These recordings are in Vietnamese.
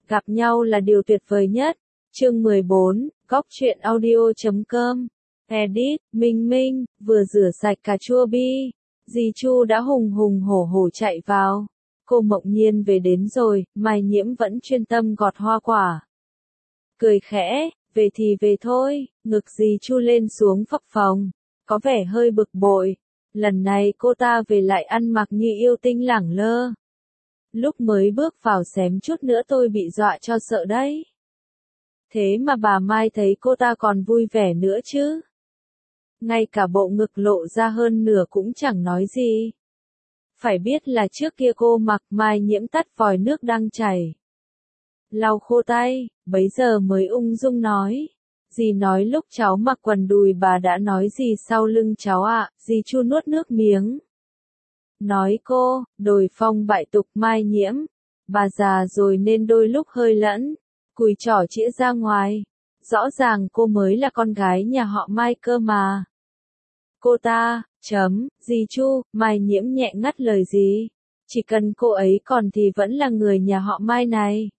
Gặp nhau là điều tuyệt vời nhất. Chương 14, Góc truyện audio.com. Edit, Minh Minh, vừa rửa sạch cà chua bi. Dì Chu đã hùng hùng hổ hổ chạy vào. Cô Mộng Nhiên về đến rồi, Mai Nhiễm vẫn chuyên tâm gọt hoa quả. Cười khẽ, về thì về thôi, ngực dì Chu lên xuống phập phồng, có vẻ hơi bực bội. Lần này cô ta về lại ăn mặc như yêu tinh lẳng lơ. Lúc mới bước vào xém chút nữa tôi bị dọa cho sợ đấy. Thế mà bà Mai thấy cô ta còn vui vẻ nữa chứ. Ngay cả bộ ngực lộ ra hơn nửa cũng chẳng nói gì. Phải biết là trước kia cô mặc Mai Nhiễm tắt vòi nước đang chảy. Lau khô tay, bấy giờ mới ung dung nói. Dì nói lúc cháu mặc quần đùi bà đã nói gì sau lưng cháu ạ, dì Chu nuốt nước miếng. Nói cô, đồi phong bại tục Mai Nhiễm. Bà già rồi nên đôi lúc hơi lẫn, cùi trỏ chĩa ra ngoài. Rõ ràng cô mới là con gái nhà họ Mai cơ mà. Cô ta, dì Chu, Mai Nhiễm nhẹ ngắt lời dì. Chỉ cần cô ấy còn thì vẫn là người nhà họ Mai này.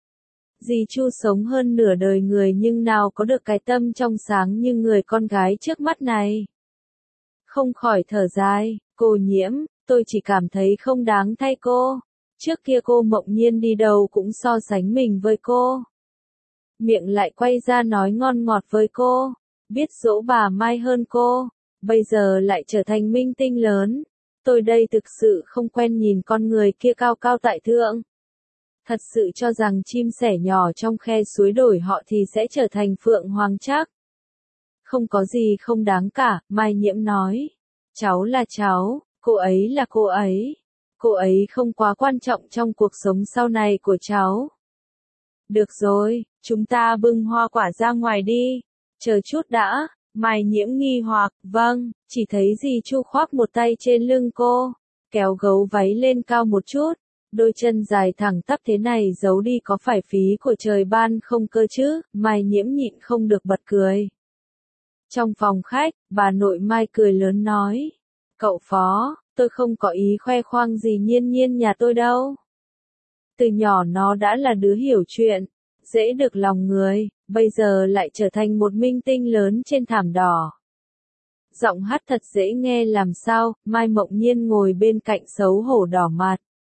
Dì Chu sống hơn nửa đời người nhưng nào có được cái tâm trong sáng như người con gái trước mắt này. Không khỏi thở dài, cô Nhiễm, tôi chỉ cảm thấy không đáng thay cô. Trước kia cô Mộng Nhiên đi đâu cũng so sánh mình với cô. Miệng lại quay ra nói ngon ngọt với cô, biết dỗ bà Mai hơn cô. Bây giờ lại trở thành minh tinh lớn. Tôi đây thực sự không quen nhìn con người kia cao cao tại thượng. Thật sự cho rằng chim sẻ nhỏ trong khe suối đổi họ thì sẽ trở thành phượng hoàng chắc. Không có gì không đáng cả, Mai Nhiễm nói. Cháu là cháu, cô ấy là cô ấy. Cô ấy không quá quan trọng trong cuộc sống sau này của cháu. Được rồi, chúng ta bưng hoa quả ra ngoài đi. Chờ chút đã. Mai Nhiễm nghi hoặc, vâng, chỉ thấy dì Chu khoác một tay trên lưng cô, kéo gấu váy lên cao một chút, đôi chân dài thẳng tắp thế này giấu đi có phải phí của trời ban không cơ chứ, Mai Nhiễm nhịn không được bật cười. Trong phòng khách, bà nội Mai cười lớn nói, cậu Phó, tôi không có ý khoe khoang gì Nhiên Nhiên nhà tôi đâu. Từ nhỏ nó đã là đứa hiểu chuyện, dễ được lòng người, bây giờ lại trở thành một minh tinh lớn trên thảm đỏ. Giọng hát thật dễ nghe làm sao, Mai Mộng Nhiên ngồi bên cạnh xấu hổ đỏ mặt.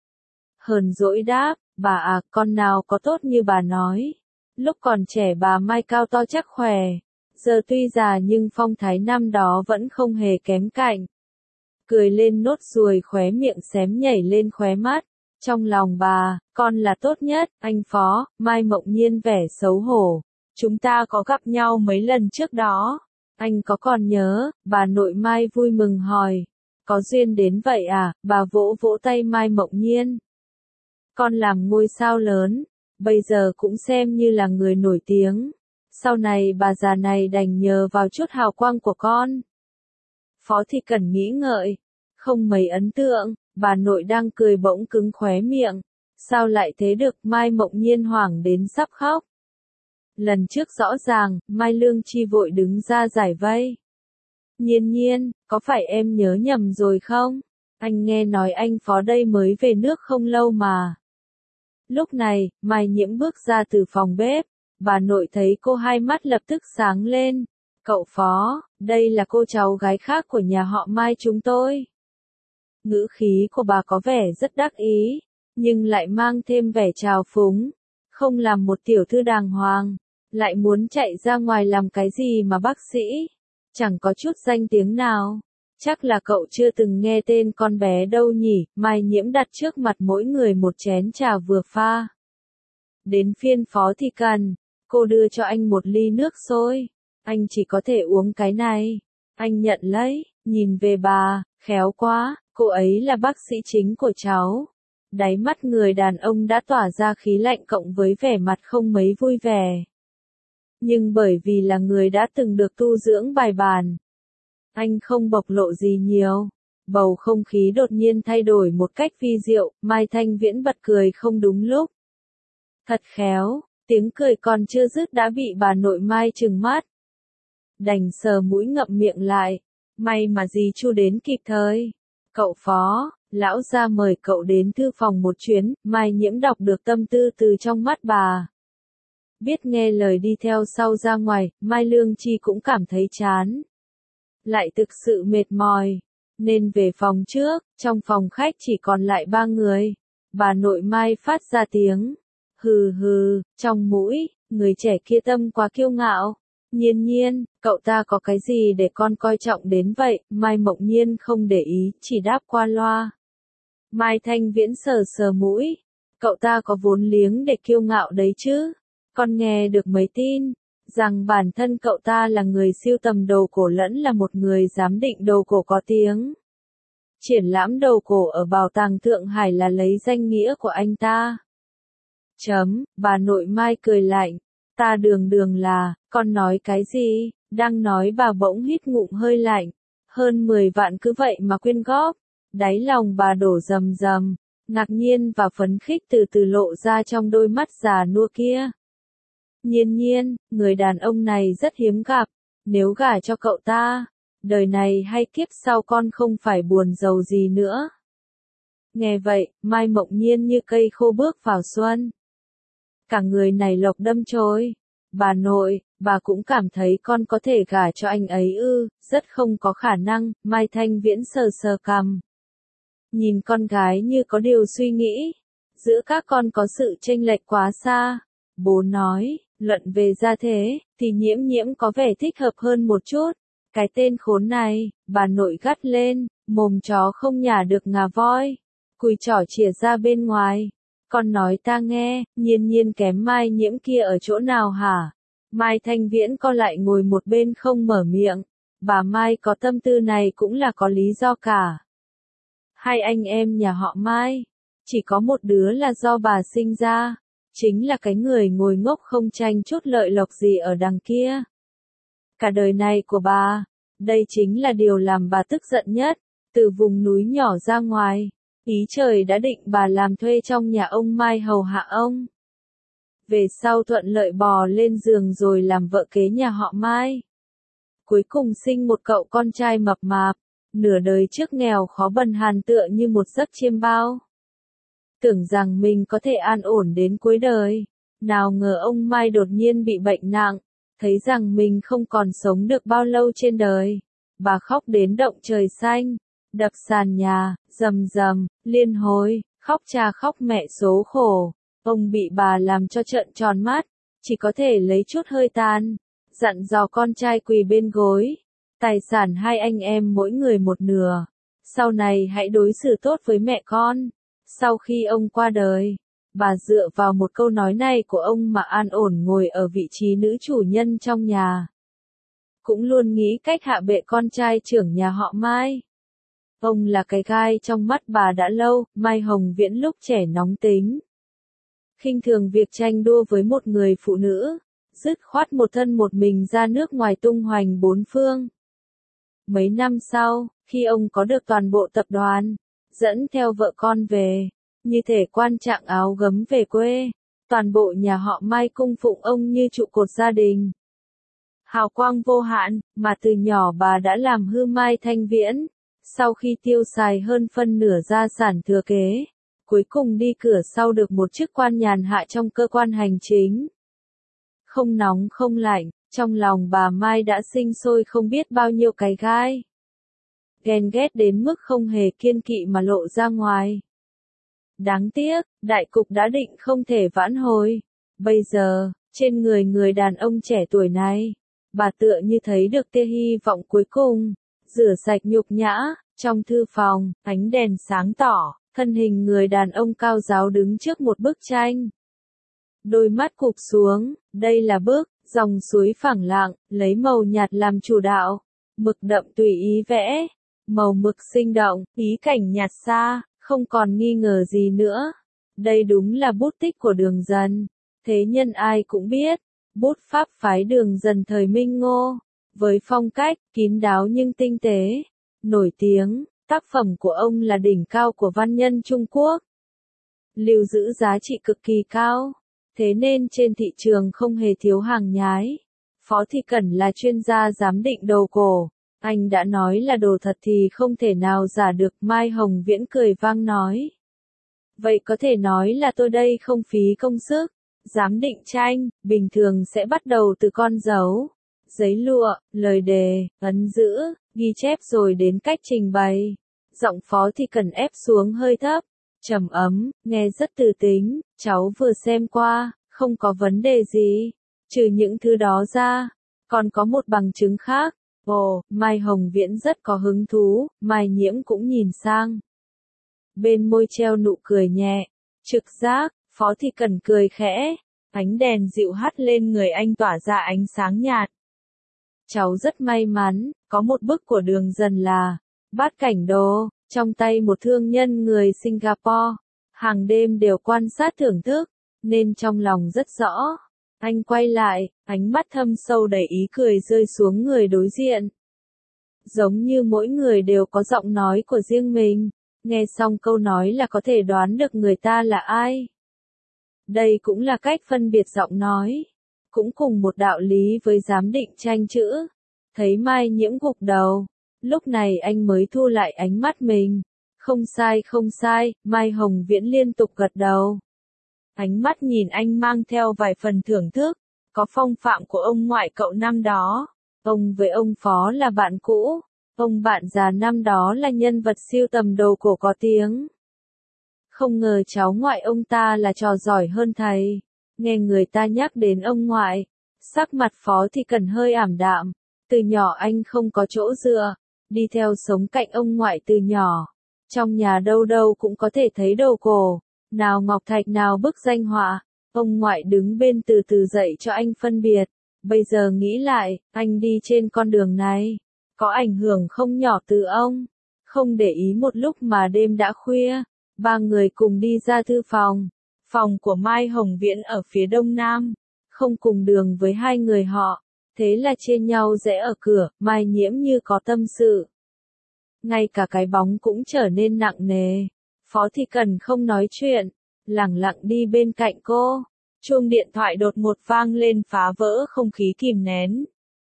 Hờn dỗi đáp, bà à, con nào có tốt như bà nói. Lúc còn trẻ bà Mai cao to chắc khỏe, giờ tuy già nhưng phong thái năm đó vẫn không hề kém cạnh. Cười lên nốt ruồi khóe miệng xém nhảy lên khóe mắt. Trong lòng bà, con là tốt nhất, anh Phó, Mai Mộng Nhiên vẻ xấu hổ. Chúng ta có gặp nhau mấy lần trước đó. Anh có còn nhớ, bà nội Mai vui mừng hỏi. Có duyên đến vậy à, bà vỗ vỗ tay Mai Mộng Nhiên. Con làm ngôi sao lớn, bây giờ cũng xem như là người nổi tiếng. Sau này bà già này đành nhờ vào chút hào quang của con. Phó thì cần nghĩ ngợi, không mấy ấn tượng. Bà nội đang cười bỗng cứng khóe miệng. Sao lại thế được, Mai Mộng Nhiên hoảng đến sắp khóc. Lần trước rõ ràng, Mai Lương Chi vội đứng ra giải vây. Nhiên Nhiên, có phải em nhớ nhầm rồi không? Anh nghe nói anh Phó đây mới về nước không lâu mà. Lúc này, Mai Nhiễm bước ra từ phòng bếp. Bà nội thấy cô hai mắt lập tức sáng lên. Cậu Phó, đây là cô cháu gái khác của nhà họ Mai chúng tôi. Ngữ khí của bà có vẻ rất đắc ý, nhưng lại mang thêm vẻ trào phúng. Không làm một tiểu thư đàng hoàng, lại muốn chạy ra ngoài làm cái gì mà bác sĩ. Chẳng có chút danh tiếng nào. Chắc là cậu chưa từng nghe tên con bé đâu nhỉ. Mai Nhiễm đặt trước mặt mỗi người một chén trà vừa pha. Đến phiên Phó thì cần. Cô đưa cho anh một ly nước sôi. Anh chỉ có thể uống cái này. Anh nhận lấy, nhìn về bà, khéo quá. Cô ấy là bác sĩ chính của cháu. Đáy mắt người đàn ông đã tỏa ra khí lạnh cộng với vẻ mặt không mấy vui vẻ. Nhưng bởi vì là người đã từng được tu dưỡng bài bản, anh không bộc lộ gì nhiều. Bầu không khí đột nhiên thay đổi một cách vi diệu, Mai Thanh Viễn bật cười không đúng lúc. Thật khéo, tiếng cười còn chưa dứt đã bị bà nội Mai trừng mắt. Đành sờ mũi ngậm miệng lại, may mà dì Chu đến kịp thời. Cậu Phó, Lão gia mời cậu đến thư phòng một chuyến, Mai Nhiễm đọc được tâm tư từ trong mắt bà. Biết nghe lời đi theo sau ra ngoài, Mai Lương Chi cũng cảm thấy chán. Lại thực sự mệt mỏi, nên về phòng trước, trong phòng khách chỉ còn lại 3 người. Bà nội Mai phát ra tiếng, hừ hừ, trong mũi, người trẻ kia tâm quá kiêu ngạo. Nhiên Nhiên, cậu ta có cái gì để con coi trọng đến vậy? Mai Mộng Nhiên không để ý, chỉ đáp qua loa. Mai Thanh Viễn sờ sờ mũi, cậu ta có vốn liếng để kiêu ngạo đấy chứ. Con nghe được mấy tin, rằng bản thân cậu ta là người sưu tầm đồ cổ lẫn là một người giám định đồ cổ có tiếng. Triển lãm đồ cổ ở Bảo tàng Thượng Hải là lấy danh nghĩa của anh ta. Bà nội Mai cười lạnh, ta đường là, con nói cái gì? Đang nói bà bỗng hít ngụm hơi lạnh, hơn 10 vạn cứ vậy mà quyên góp. Đáy lòng bà đổ rầm rầm, ngạc nhiên và phấn khích từ từ lộ ra trong đôi mắt già nua kia. Nhiên Nhiên, người đàn ông này rất hiếm gặp, nếu gả cho cậu ta, đời này hay kiếp sau con không phải buồn giàu gì nữa. Nghe vậy, Mai Mộng Nhiên như cây khô bước vào xuân. Cả người này lộc đâm chồi. Bà nội, bà cũng cảm thấy con có thể gả cho anh ấy ư? Rất không có khả năng. Mai Thanh Viễn sờ sờ cằm. Nhìn con gái như có điều suy nghĩ. Giữa các con có sự chênh lệch quá xa. Bố nói, luận về gia thế, thì Nhiễm Nhiễm có vẻ thích hợp hơn một chút. Cái tên khốn này, bà nội gắt lên, mồm chó không nhả được ngà voi. Cùi trỏ chìa ra bên ngoài. Con nói ta nghe, Nhiên Nhiên kém Mai Nhiễm kia ở chỗ nào hả? Mai Thanh Viễn co lại ngồi một bên không mở miệng. Bà Mai có tâm tư này cũng là có lý do cả. Hai anh em nhà họ Mai, chỉ có một đứa là do bà sinh ra, chính là cái người ngồi ngốc không tranh chút lợi lộc gì ở đằng kia. Cả đời này của bà, đây chính là điều làm bà tức giận nhất, từ vùng núi nhỏ ra ngoài. Ý trời đã định bà làm thuê trong nhà ông Mai hầu hạ ông. Về sau thuận lợi bò lên giường rồi làm vợ kế nhà họ Mai. Cuối cùng sinh một cậu con trai mập mạp, nửa đời trước nghèo khó bần hàn tựa như một giấc chiêm bao. Tưởng rằng mình có thể an ổn đến cuối đời, nào ngờ ông Mai đột nhiên bị bệnh nặng, thấy rằng mình không còn sống được bao lâu trên đời. Bà khóc đến động trời xanh, đập sàn nhà, rầm rầm, liên hồi, khóc cha khóc mẹ số khổ. Ông bị bà làm cho trợn tròn mắt, chỉ có thể lấy chút hơi tàn, dặn dò con trai quỳ bên gối. Tài sản hai anh em mỗi người một nửa, sau này hãy đối xử tốt với mẹ con. Sau khi ông qua đời, bà dựa vào một câu nói này của ông mà an ổn ngồi ở vị trí nữ chủ nhân trong nhà. Cũng luôn nghĩ cách hạ bệ con trai trưởng nhà họ Mai. Ông là cái gai trong mắt bà đã lâu. Mai Hồng Viễn lúc trẻ nóng tính, khinh thường việc tranh đua với một người phụ nữ, dứt khoát một thân một mình ra nước ngoài tung hoành bốn phương. Mấy năm sau, khi ông có được toàn bộ tập đoàn, dẫn theo vợ con về, như thể quan trạng áo gấm về quê, toàn bộ nhà họ Mai cung phụng ông như trụ cột gia đình. Hào quang vô hạn, mà từ nhỏ bà đã làm hư Mai Thanh Viễn. Sau khi tiêu xài hơn phân nửa gia sản thừa kế, cuối cùng đi cửa sau được một chức quan nhàn hạ trong cơ quan hành chính. Không nóng không lạnh, trong lòng bà Mai đã sinh sôi không biết bao nhiêu cái gai. Ghen ghét đến mức không hề kiêng kỵ mà lộ ra ngoài. Đáng tiếc, đại cục đã định không thể vãn hồi. Bây giờ, trên người đàn ông trẻ tuổi này, bà tựa như thấy được tia hy vọng cuối cùng. Rửa sạch nhục nhã, trong thư phòng, ánh đèn sáng tỏ, thân hình người đàn ông cao ráo đứng trước một bức tranh. Đôi mắt cụp xuống, đây là bức, dòng suối phẳng lặng, lấy màu nhạt làm chủ đạo. Mực đậm tùy ý vẽ, màu mực sinh động, ý cảnh nhạt xa, không còn nghi ngờ gì nữa. Đây đúng là bút tích của Đường Dần. Thế nhân ai cũng biết, bút pháp phái Đường Dần thời Minh Ngô. Với phong cách, kín đáo nhưng tinh tế, nổi tiếng, tác phẩm của ông là đỉnh cao của văn nhân Trung Quốc. Lưu giữ giá trị cực kỳ cao, thế nên trên thị trường không hề thiếu hàng nhái. Phó Thị Cẩn là chuyên gia giám định đồ cổ, Anh đã nói là đồ thật thì không thể nào giả được, Mai Hồng Viễn cười vang nói. Vậy có thể nói là tôi đây không phí công sức. Giám định tranh, bình thường sẽ bắt đầu từ con dấu, giấy lụa, lời đề, ấn giữ, ghi chép rồi đến cách trình bày. Giọng Phó thì cần ép xuống hơi thấp, trầm ấm, nghe rất từ tính, cháu vừa xem qua, không có vấn đề gì. Trừ những thứ đó ra, còn có một bằng chứng khác. Ồ, Mai Hồng Viễn rất có hứng thú, Mai Nhiễm cũng nhìn sang. Bên môi treo nụ cười nhẹ, trực giác, Phó thì cần cười khẽ, ánh đèn dịu hắt lên người anh tỏa ra ánh sáng nhạt. Cháu rất may mắn, có một bức của Đường Dần là Bát Cảnh Đồ, trong tay một thương nhân người Singapore, hàng đêm đều quan sát thưởng thức, nên trong lòng rất rõ. Anh quay lại, ánh mắt thâm sâu đầy ý cười rơi xuống người đối diện. Giống như mỗi người đều có giọng nói của riêng mình, nghe xong câu nói là có thể đoán được người ta là ai. Đây cũng là cách phân biệt giọng nói. Cũng cùng một đạo lý với giám định tranh chữ. Thấy Mai Nhiễm gục đầu, lúc này anh mới thu lại ánh mắt mình. Không sai không sai, Mai Hồng Viễn liên tục gật đầu. Ánh mắt nhìn anh mang theo vài phần thưởng thức, có phong phạm của ông ngoại cậu năm đó. Ông với ông Phó là bạn cũ, ông bạn già năm đó là nhân vật sưu tầm đồ cổ có tiếng. Không ngờ cháu ngoại ông ta là trò giỏi hơn thầy. Nghe người ta nhắc đến ông ngoại, sắc mặt Phó thì cần hơi ảm đạm. Từ nhỏ anh không có chỗ dựa, đi theo sống cạnh ông ngoại từ nhỏ. Trong nhà đâu đâu cũng có thể thấy đồ cổ, nào ngọc thạch nào bức danh họa. Ông ngoại đứng bên từ từ dạy cho anh phân biệt. Bây giờ nghĩ lại, anh đi trên con đường này, có ảnh hưởng không nhỏ từ ông. Không để ý một lúc mà đêm đã khuya, ba người cùng đi ra thư phòng. Phòng của Mai Hồng Viễn ở phía đông nam, không cùng đường với hai người họ, thế là chia nhau rẽ ở cửa, Mai Nhiễm như có tâm sự. Ngay cả cái bóng cũng trở nên nặng nề. Phó thì cần không nói chuyện, lẳng lặng đi bên cạnh cô. Chuông điện thoại đột ngột vang lên phá vỡ không khí kìm nén.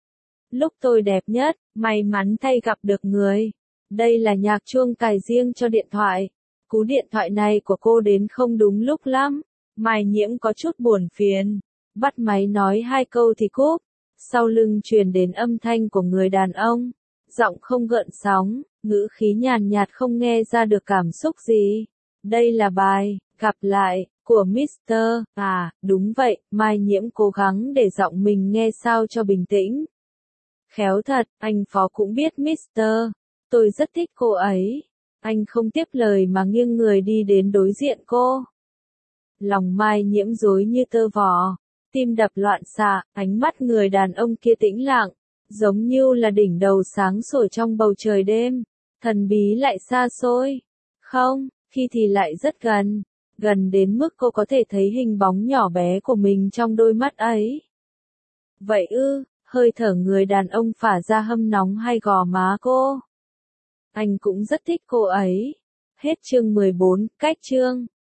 Lúc tôi đẹp nhất, may mắn thay gặp được người. Đây là nhạc chuông cài riêng cho điện thoại. Cú điện thoại này của cô đến không đúng lúc lắm. Mai Nhiễm có chút buồn phiền. Bắt máy nói hai câu thì cúp. Sau lưng truyền đến âm thanh của người đàn ông. Giọng không gợn sóng, ngữ khí nhàn nhạt không nghe ra được cảm xúc gì. Đây là bài, gặp lại, của Mr. À, đúng vậy, Mai Nhiễm cố gắng để giọng mình nghe sao cho bình tĩnh. Khéo thật, anh Phó cũng biết Mr. Tôi rất thích cô ấy. Anh không tiếp lời mà nghiêng người đi đến đối diện cô. Lòng Mai Nhiễm rối như tơ vò, tim đập loạn xạ, ánh mắt người đàn ông kia tĩnh lặng, giống như là đỉnh đầu sáng sủa trong bầu trời đêm, thần bí lại xa xôi. Không, khi thì lại rất gần, gần đến mức cô có thể thấy hình bóng nhỏ bé của mình trong đôi mắt ấy. Vậy ư, hơi thở người đàn ông phả ra hâm nóng hay gò má cô. Anh cũng rất thích cô ấy. Hết chương 14, cách chương.